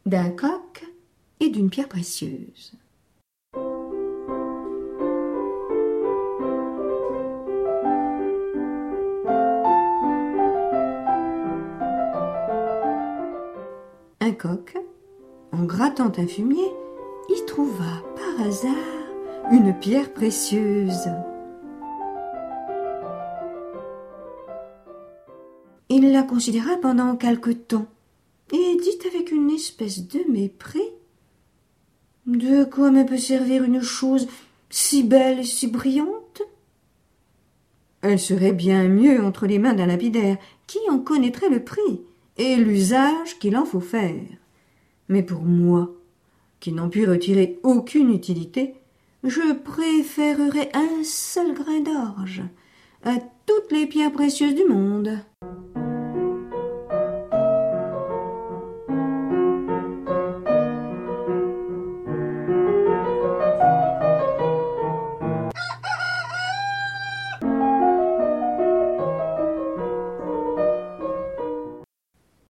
d'un coq et d'une pierre précieuse. Un coq, en grattant un fumier, y trouva par hasard une pierre précieuse. Il la considéra pendant quelque temps et dit avec une espèce de mépris: « De quoi me peut servir une chose si belle et si brillante ? Elle serait bien mieux entre les mains d'un lapidaire qui en connaîtrait le prix et l'usage qu'il en faut faire. Mais pour moi, qui n'en puis retirer aucune utilité, je préférerais un seul grain d'orge à toutes les pierres précieuses du monde. »